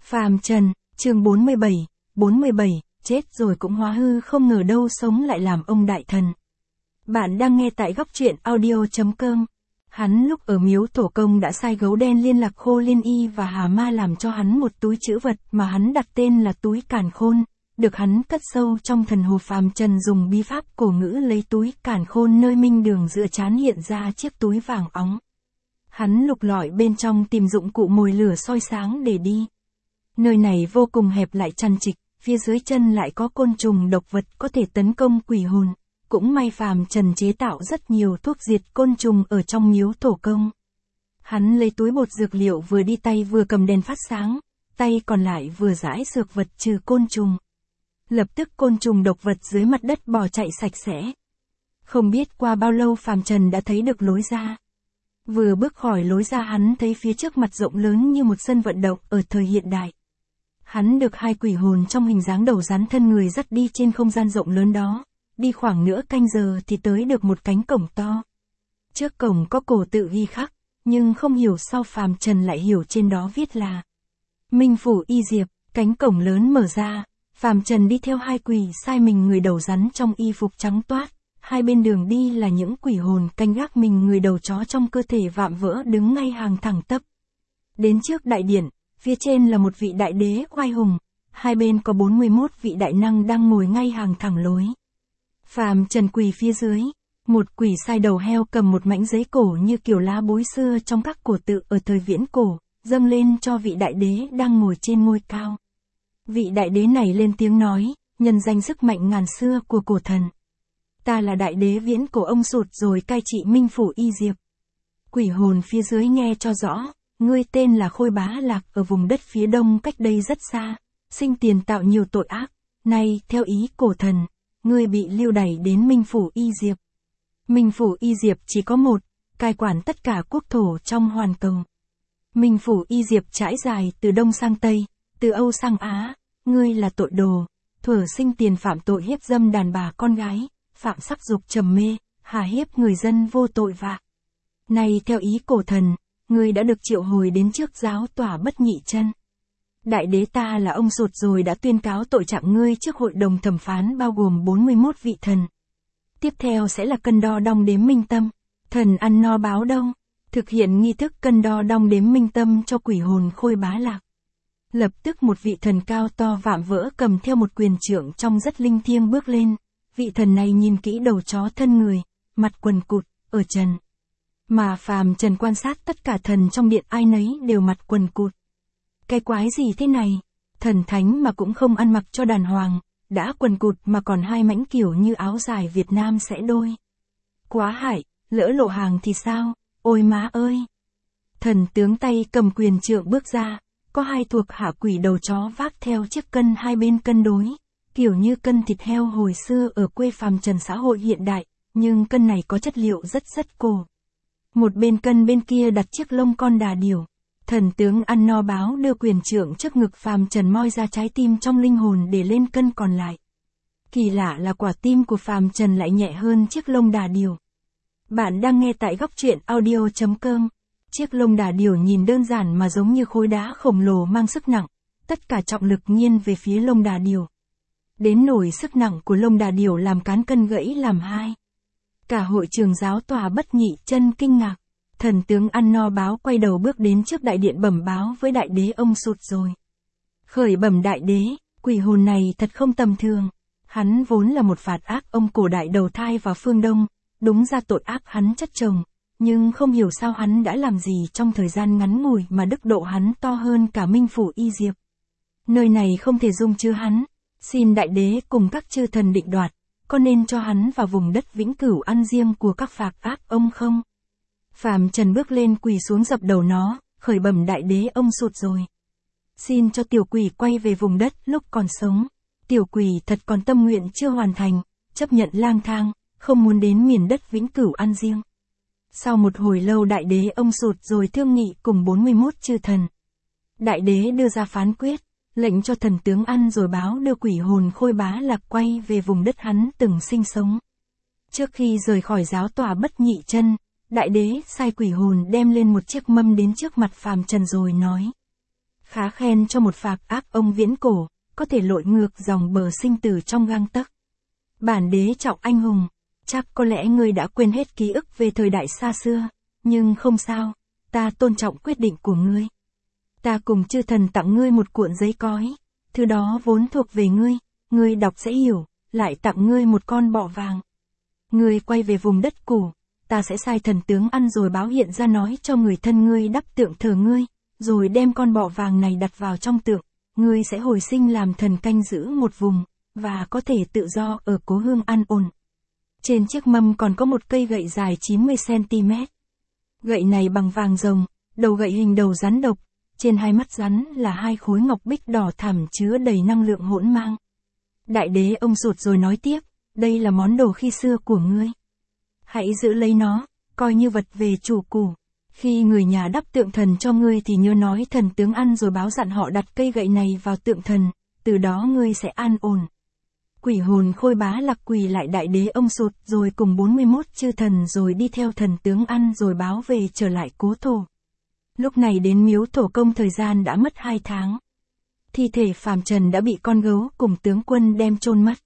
Phàm trần, chương 47, chết rồi cũng hóa hư, không ngờ đâu sống lại làm ông đại thần. Bạn đang nghe tại góc truyện audio.com. Hắn lúc ở miếu tổ công đã sai gấu đen liên lạc Khô Liên Y và Hà Ma làm cho hắn một túi trữ vật mà hắn đặt tên là túi càn khôn, được hắn cất sâu trong thần hồ. Phàm trần dùng bí pháp cổ ngữ lấy túi càn khôn nơi minh đường giữa trán hiện ra chiếc túi vàng óng. Hắn lục lọi bên trong tìm dụng cụ mồi lửa soi sáng để đi. Nơi này vô cùng hẹp lại chằng chịt, phía dưới chân lại có côn trùng độc vật có thể tấn công quỷ hồn. Cũng may Phàm trần chế tạo rất nhiều thuốc diệt côn trùng ở trong miếu tổ công. Hắn lấy túi bột dược liệu vừa đi tay vừa cầm đèn phát sáng, tay còn lại vừa rải dược vật trừ côn trùng. Lập tức côn trùng độc vật dưới mặt đất bỏ chạy sạch sẽ. Không biết qua bao lâu Phàm trần đã thấy được lối ra. Vừa bước khỏi lối ra hắn thấy phía trước mặt rộng lớn như một sân vận động ở thời hiện đại. Hắn được hai quỷ hồn trong hình dáng đầu rắn thân người dắt đi trên không gian rộng lớn đó. Đi khoảng nửa canh giờ thì tới được một cánh cổng to. Trước cổng có cổ tự ghi khắc, nhưng không hiểu sao Phàm trần lại hiểu trên đó viết là Minh Phủ Y Diệp. Cánh cổng lớn mở ra, Phàm trần đi theo hai quỷ sai mình người đầu rắn trong y phục trắng toát. Hai bên đường đi là những quỷ hồn canh gác mình người đầu chó trong cơ thể vạm vỡ đứng ngay hàng thẳng tắp. Đến trước đại điện, phía trên là một vị đại đế oai hùng, hai bên có 41 vị đại năng đang ngồi ngay hàng thẳng lối. Phàm trần quỳ phía dưới, một quỷ sai đầu heo cầm một mảnh giấy cổ như kiểu lá bối xưa trong các cổ tự ở thời viễn cổ, dâng lên cho vị đại đế đang ngồi trên ngôi cao. Vị đại đế này lên tiếng nói, nhân danh sức mạnh ngàn xưa của cổ thần. Ta là đại đế viễn cổ ông sụt rồi cai trị Minh Phủ Y Diệp. Quỷ hồn phía dưới nghe cho rõ, ngươi tên là Khôi Bá Lạc ở vùng đất phía đông cách đây rất xa, sinh tiền tạo nhiều tội ác, nay theo ý cổ thần, ngươi bị lưu đày đến Minh Phủ Y Diệp. Minh Phủ Y Diệp chỉ có một, cai quản tất cả quốc thổ trong hoàn cầu. Minh Phủ Y Diệp trải dài từ đông sang tây, từ Âu sang Á, ngươi là tội đồ, thuở sinh tiền phạm tội hiếp dâm đàn bà con gái, phạm sắc dục trầm mê, hà hiếp người dân vô tội vạ. Nay theo ý cổ thần, ngươi đã được triệu hồi đến trước giáo tòa Bất Nhị Chân. Đại đế ta là ông sụt rồi đã tuyên cáo tội trạng ngươi trước hội đồng thẩm phán bao gồm 41 vị thần. Tiếp theo sẽ là cân đo đong đếm minh tâm, thần ăn no báo đông, thực hiện nghi thức cân đo đong đếm minh tâm cho quỷ hồn Khôi Bá Lạc. Lập tức một vị thần cao to vạm vỡ cầm theo một quyền trượng trông rất linh thiêng bước lên. Vị thần này nhìn kỹ đầu chó thân người, mặt quần cụt, ở trần. Mà Phàm trần quan sát tất cả thần trong điện ai nấy đều mặt quần cụt. Cái quái gì thế này? Thần thánh mà cũng không ăn mặc cho đàng hoàng, đã quần cụt mà còn hai mảnh kiểu như áo dài Việt Nam sẽ đôi. Quá hại, lỡ lộ hàng thì sao? Ôi má ơi! Thần tướng tay cầm quyền trượng bước ra, có hai thuộc hạ quỷ đầu chó vác theo chiếc cân hai bên cân đối. Kiểu như cân thịt heo hồi xưa ở quê Phàm trần xã hội hiện đại, nhưng cân này có chất liệu rất cổ. Một bên cân bên kia đặt chiếc lông con đà điểu. Thần tướng ăn no báo đưa quyền trượng trước ngực Phàm trần moi ra trái tim trong linh hồn để lên cân còn lại. Kỳ lạ là quả tim của Phàm trần lại nhẹ hơn chiếc lông đà điểu. Bạn đang nghe tại góc truyện audio.com. Chiếc lông đà điểu nhìn đơn giản mà giống như khối đá khổng lồ mang sức nặng. Tất cả trọng lực nghiêng về phía lông đà điểu. Đến nổi sức nặng của lông đà điểu làm cán cân gãy làm hai. Cả hội trường giáo tòa Bất Nhị Chân kinh ngạc. Thần tướng ăn no báo quay đầu bước đến trước đại điện bẩm báo với đại đế ông sụt rồi. Khởi bẩm đại đế, quỷ hồn này thật không tầm thường. Hắn vốn là một phạt ác ông cổ đại đầu thai vào phương Đông, đúng ra tội ác hắn chất chồng. Nhưng không hiểu sao hắn đã làm gì trong thời gian ngắn ngủi mà đức độ hắn to hơn cả Minh Phủ Y Diệp. Nơi này không thể dung chứa hắn. Xin đại đế cùng các chư thần định đoạt, có nên cho hắn vào vùng đất vĩnh cửu ăn riêng của các phạt ác ông không? Phàm trần bước lên quỳ xuống dập đầu nó, khởi bẩm đại đế ông sụt rồi. Xin cho tiểu quỷ quay về vùng đất lúc còn sống. Tiểu quỷ thật còn tâm nguyện chưa hoàn thành, chấp nhận lang thang, không muốn đến miền đất vĩnh cửu ăn riêng. Sau một hồi lâu đại đế ông sụt rồi thương nghị cùng 41 chư thần. Đại đế đưa ra phán quyết. Lệnh cho thần tướng ăn rồi báo đưa quỷ hồn Khôi Bá Lạc quay về vùng đất hắn từng sinh sống. Trước khi rời khỏi giáo tòa Bất Nhị Chân, đại đế sai quỷ hồn đem lên một chiếc mâm đến trước mặt Phàm trần rồi nói. khá khen cho một phạc ác ông viễn cổ, có thể lội ngược dòng bờ sinh tử trong gang tấc. Bản đế trọng anh hùng, chắc có lẽ ngươi đã quên hết ký ức về thời đại xa xưa, nhưng không sao, ta tôn trọng quyết định của ngươi. Ta cùng chư thần tặng ngươi một cuộn giấy cói, thứ đó vốn thuộc về ngươi đọc sẽ hiểu, lại tặng ngươi một con bọ vàng. Ngươi quay về vùng đất cũ, ta sẽ sai thần tướng ăn rồi báo hiện ra nói cho người thân ngươi đắp tượng thờ ngươi, rồi đem con bọ vàng này đặt vào trong tượng, ngươi sẽ hồi sinh làm thần canh giữ một vùng, và có thể tự do ở cố hương an ổn. Trên chiếc mâm còn có một cây gậy dài 90cm. Gậy này bằng vàng rồng, đầu gậy hình đầu rắn độc, trên hai mắt rắn là hai khối ngọc bích đỏ thẳm chứa đầy năng lượng hỗn mang. Đại đế ông sụt rồi nói tiếp, đây là món đồ khi xưa của ngươi. Hãy giữ lấy nó, coi như vật về chủ cũ. Khi người nhà đắp tượng thần cho ngươi thì nhớ nói thần tướng ăn rồi báo dặn họ đặt cây gậy này vào tượng thần, từ đó ngươi sẽ an ổn. Quỷ hồn Khôi Bá Lạc quỳ lại đại đế ông sụt rồi cùng 41 chư thần rồi đi theo thần tướng ăn rồi báo về trở lại cố thổ. Lúc này đến miếu thổ công thời gian đã mất 2 tháng. Thi thể phàm trần đã bị con gấu cùng tướng quân đem chôn mất.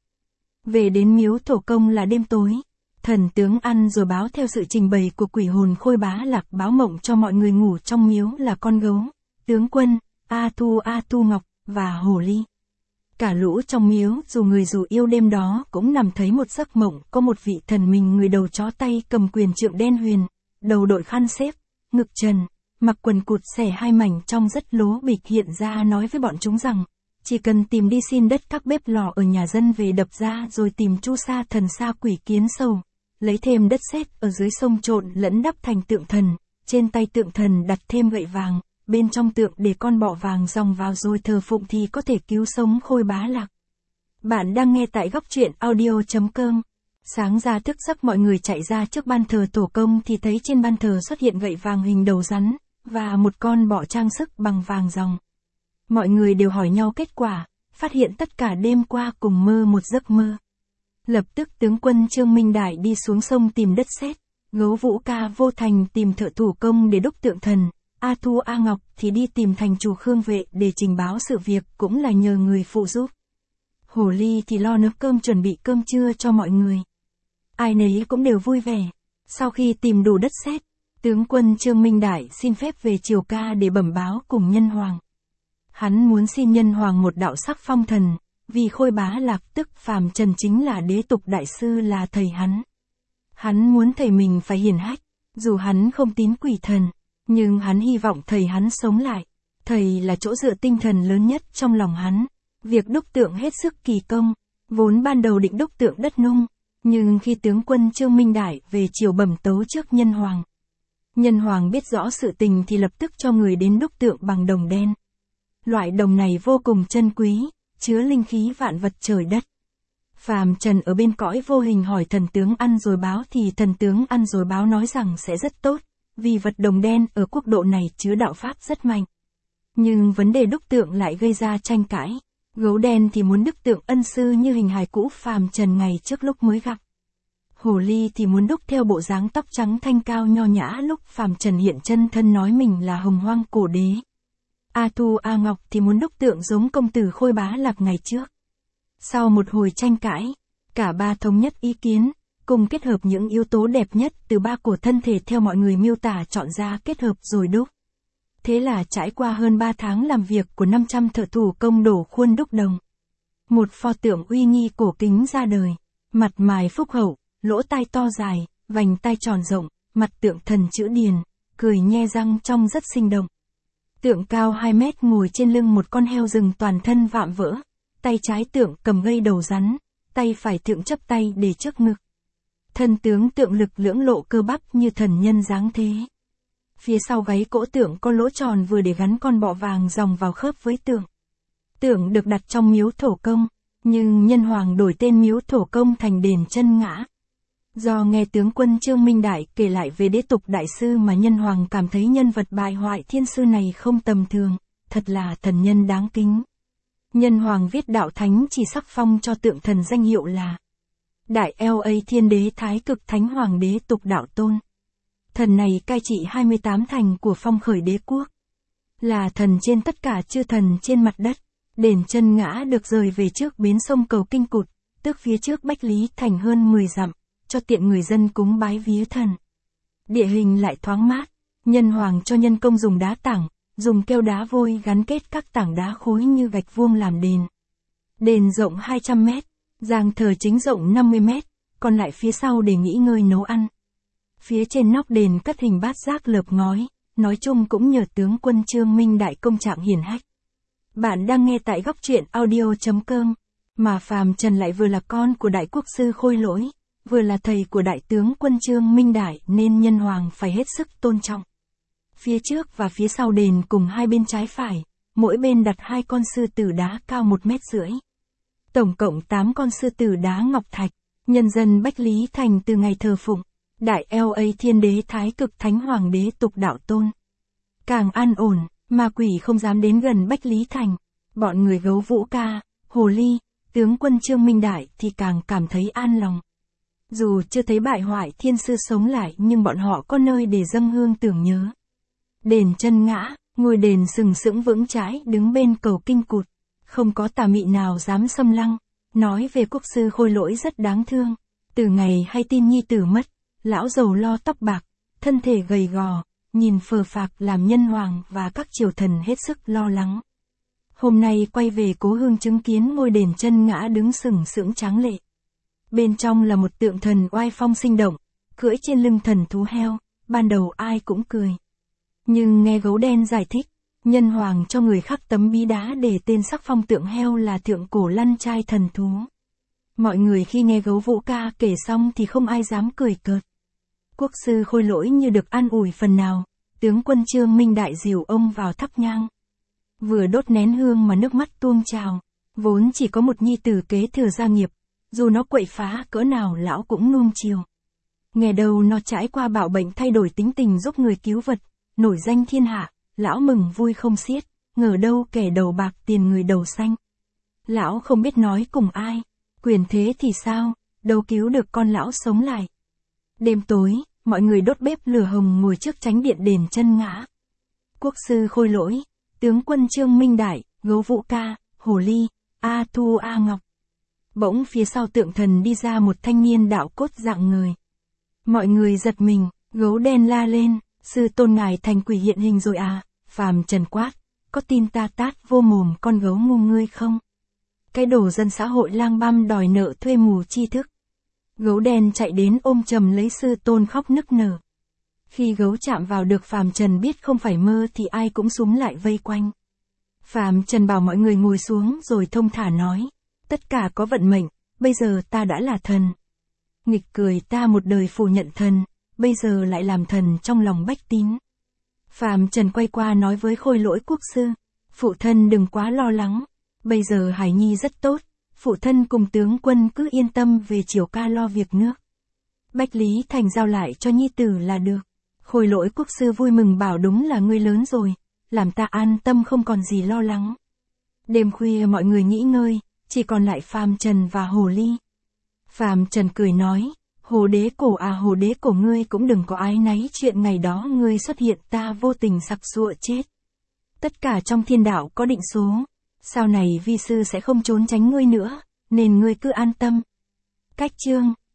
Về đến miếu thổ công là đêm tối. Thần tướng ăn rồi báo theo sự trình bày của quỷ hồn Khôi Bá Lạc báo mộng cho mọi người ngủ trong miếu là con gấu, tướng quân, A Tu Ngọc, và Hồ Ly. Cả lũ trong miếu dù người dù yêu đêm đó cũng nằm thấy một giấc mộng có một vị thần mình người đầu chó tay cầm quyền trượng đen huyền, đầu đội khăn xếp, ngực trần, mặc quần cụt xẻ hai mảnh trong rất lố bịch hiện ra nói với bọn chúng rằng, chỉ cần tìm đi xin đất các bếp lò ở nhà dân về đập ra rồi tìm chu sa thần sa quỷ kiến sầu, lấy thêm đất sét ở dưới sông trộn lẫn đắp thành tượng thần, trên tay tượng thần đặt thêm gậy vàng, bên trong tượng để con bọ vàng dòng vào rồi thờ phụng thì có thể cứu sống Khôi Bá Lạc. Bạn đang nghe tại góc truyện audio.com. Sáng ra thức giấc mọi người chạy ra trước ban thờ tổ công thì thấy trên ban thờ xuất hiện gậy vàng hình đầu rắn, và một con bọ trang sức bằng vàng ròng. Mọi người đều hỏi nhau kết quả, phát hiện tất cả đêm qua cùng mơ một giấc mơ. Lập tức tướng quân Trương Minh Đại đi xuống sông tìm đất sét, gấu Vũ Ca Vô Thành tìm thợ thủ công để đúc tượng thần, A Thu A Ngọc thì đi tìm thành chủ Khương Vệ để trình báo sự việc cũng là nhờ người phụ giúp. Hồ Ly thì lo nấu cơm chuẩn bị cơm trưa cho mọi người. Ai nấy cũng đều vui vẻ. Sau khi tìm đủ đất sét, tướng quân Trương Minh Đại xin phép về Triều Ca để bẩm báo cùng Nhân Hoàng. Hắn muốn xin Nhân Hoàng một đạo sắc phong thần, vì Khôi Bá Lạc tức phàm trần chính là đế tục đại sư là thầy hắn. Hắn muốn thầy mình phải hiển hách, dù hắn không tín quỷ thần, nhưng hắn hy vọng thầy hắn sống lại. Thầy là chỗ dựa tinh thần lớn nhất trong lòng hắn. Việc đúc tượng hết sức kỳ công, vốn ban đầu định đúc tượng đất nung, nhưng khi tướng quân Trương Minh Đại về triều bẩm tấu trước Nhân Hoàng. Nhân Hoàng biết rõ sự tình thì lập tức cho người đến đúc tượng bằng đồng đen. Loại đồng này vô cùng chân quý, chứa linh khí vạn vật trời đất. Phàm trần ở bên cõi vô hình hỏi thần tướng ăn rồi báo thì thần tướng ăn rồi báo nói rằng sẽ rất tốt, vì vật đồng đen ở quốc độ này chứa đạo pháp rất mạnh. Nhưng vấn đề đúc tượng lại gây ra tranh cãi. Gấu đen thì muốn đúc tượng ân sư như hình hài cũ phàm trần ngày trước lúc mới gặp. Hồ Ly thì muốn đúc theo bộ dáng tóc trắng thanh cao nho nhã lúc phàm trần hiện chân thân nói mình là Hồng Hoang cổ đế. A Thu A Ngọc thì muốn đúc tượng giống công tử Khôi Bá Lạc ngày trước. Sau một hồi tranh cãi, cả ba thống nhất ý kiến, cùng kết hợp những yếu tố đẹp nhất từ ba của thân thể theo mọi người miêu tả chọn ra kết hợp rồi đúc. Thế là trải qua hơn 3 tháng làm việc của 500 thợ thủ công đổ khuôn đúc đồng. Một pho tượng uy nghi cổ kính ra đời, mặt mày phúc hậu, lỗ tai to dài, vành tai tròn rộng, mặt tượng thần chữ điền, cười nhe răng trông rất sinh động. Tượng cao 2 mét ngồi trên lưng một con heo rừng toàn thân vạm vỡ, tay trái tượng cầm gây đầu rắn, tay phải tượng chắp tay để trước ngực. Thân tướng tượng lực lưỡng lộ cơ bắp như thần nhân dáng thế. Phía sau gáy cỗ tượng có lỗ tròn vừa để gắn con bọ vàng ròng vào khớp với tượng. Tượng được đặt trong miếu thổ công, nhưng Nhân Hoàng đổi tên miếu thổ công thành đền Chân Ngã. Do nghe tướng quân Trương Minh Đại kể lại về đế tục đại sư mà Nhân Hoàng cảm thấy nhân vật bại hoại thiên sư này không tầm thường, thật là thần nhân đáng kính. Nhân Hoàng viết đạo thánh chỉ sắc phong cho tượng thần danh hiệu là Đại LA Thiên Đế Thái Cực Thánh Hoàng Đế Tục Đạo Tôn. Thần này cai trị 28 thành của phong khởi đế quốc. là thần trên tất cả chư thần trên mặt đất. Đền Chân Ngã được rời về trước bến sông Cầu Kinh Cụt, tức phía trước Bách Lý Thành hơn 10 dặm, cho tiện người dân cúng bái vía thần. Địa hình lại thoáng mát, nhân hoàng cho nhân công dùng đá tảng, dùng keo đá vôi gắn kết các tảng đá khối như gạch vuông làm đền. Đền rộng 200 mét, giang thờ chính rộng 50 mét, còn lại phía sau để nghỉ ngơi nấu ăn. Phía trên nóc đền cất hình bát giác lợp ngói, nói chung cũng nhờ tướng quân Trương Minh Đại công trạng hiển hách. Bạn đang nghe tại góc truyện audio.com, mà Phàm Trần lại vừa là con của đại quốc sư Khôi Lỗi, vừa là thầy của đại tướng quân Trương Minh Đại nên nhân hoàng phải hết sức tôn trọng. Phía trước và phía sau đền cùng hai bên trái phải, mỗi bên đặt 2 con sư tử đá cao 1,5 m. Tổng cộng 8 con sư tử đá ngọc thạch, nhân dân Bách Lý Thành từ ngày thờ phụng Đại LA Thiên Đế Thái Cực Thánh Hoàng Đế Tục Đạo Tôn. Càng an ổn, ma quỷ không dám đến gần Bách Lý Thành. Bọn người Gấu Vũ Ca, Hồ Ly, tướng quân Trương Minh Đại thì càng cảm thấy an lòng. Dù chưa thấy bại hoại thiên sư sống lại nhưng bọn họ có nơi để dâng hương tưởng nhớ. Đền Chân Ngã, ngôi đền sừng sững vững chãi đứng bên Cầu Kinh Cụt. Không có tà mị nào dám xâm lăng. Nói về quốc sư Khôi Lỗi rất đáng thương. Từ ngày hay tin nhi tử mất, lão giàu lo tóc bạc, thân thể gầy gò, nhìn phờ phạc làm nhân hoàng và các triều thần hết sức lo lắng. Hôm nay quay về cố hương chứng kiến ngôi đền Chân Ngã đứng sừng sững tráng lệ. Bên trong là một tượng thần oai phong sinh động, cưỡi trên lưng thần thú heo, ban đầu ai cũng cười. Nhưng nghe Gấu Đen giải thích, nhân hoàng cho người khắc tấm bí đá để tên sắc phong tượng heo là thượng cổ lăn trai thần thú. Mọi người khi nghe Gấu Vũ Ca kể xong thì không ai dám cười cợt. Quốc sư Khôi Lỗi như được an ủi phần nào, tướng quân Trương Minh Đại dìu ông vào thắp nhang. Vừa đốt nén hương mà nước mắt tuôn trào, vốn chỉ có một nhi tử kế thừa gia nghiệp, dù nó quậy phá cỡ nào lão cũng nuông chiều. Nghe đầu nó trải qua bạo bệnh thay đổi tính tình giúp người cứu vật, nổi danh thiên hạ, lão mừng vui không xiết, ngờ đâu kẻ đầu bạc tiền người đầu xanh. Lão không biết nói cùng ai, quyền thế thì sao, đâu cứu được con lão sống lại. Đêm tối, mọi người đốt bếp lửa hồng ngồi trước chánh điện đền Chân Ngã. Quốc sư Khôi Lỗi, tướng quân Trương Minh Đại, Gấu Vũ Ca, Hồ Ly, A Thu A Ngọc. Bỗng phía sau tượng thần đi ra một thanh niên đạo cốt dạng người. Mọi người giật mình, Gấu Đen la lên, sư tôn ngài thành quỷ hiện hình rồi à, Phàm Trần quát, có tin ta tát vô mồm con gấu ngu ngươi không? Cái đồ dân xã hội lang băm đòi nợ thuê mù tri thức. Gấu Đen chạy đến ôm chầm lấy sư tôn khóc nức nở. Khi gấu chạm vào được Phàm Trần biết không phải mơ thì ai cũng súm lại vây quanh. Phàm Trần bảo mọi người ngồi xuống rồi thông thả nói, tất cả có vận mệnh, bây giờ ta đã là thần. Nghịch cười ta một đời phủ nhận thần, bây giờ lại làm thần trong lòng bách tín. Phàm Trần quay qua nói với Khôi Lỗi quốc sư, phụ thân đừng quá lo lắng, bây giờ Hải Nhi rất tốt, phụ thân cùng tướng quân cứ yên tâm về Triều Ca lo việc nước. Bách Lý Thành giao lại cho nhi tử là được. Khôi Lỗi quốc sư vui mừng bảo đúng là ngươi lớn rồi, làm ta an tâm không còn gì lo lắng. Đêm khuya mọi người nghỉ ngơi, chỉ còn lại Phàm Trần và Hồ Ly. Phàm Trần cười nói, Hồ Đế Cổ à, Hồ Đế Cổ ngươi cũng đừng có áy náy chuyện ngày đó ngươi xuất hiện ta vô tình sặc sụa chết. Tất cả trong thiên đạo có định số, sau này vi sư sẽ không trốn tránh ngươi nữa, nên ngươi cứ an tâm. Cách chương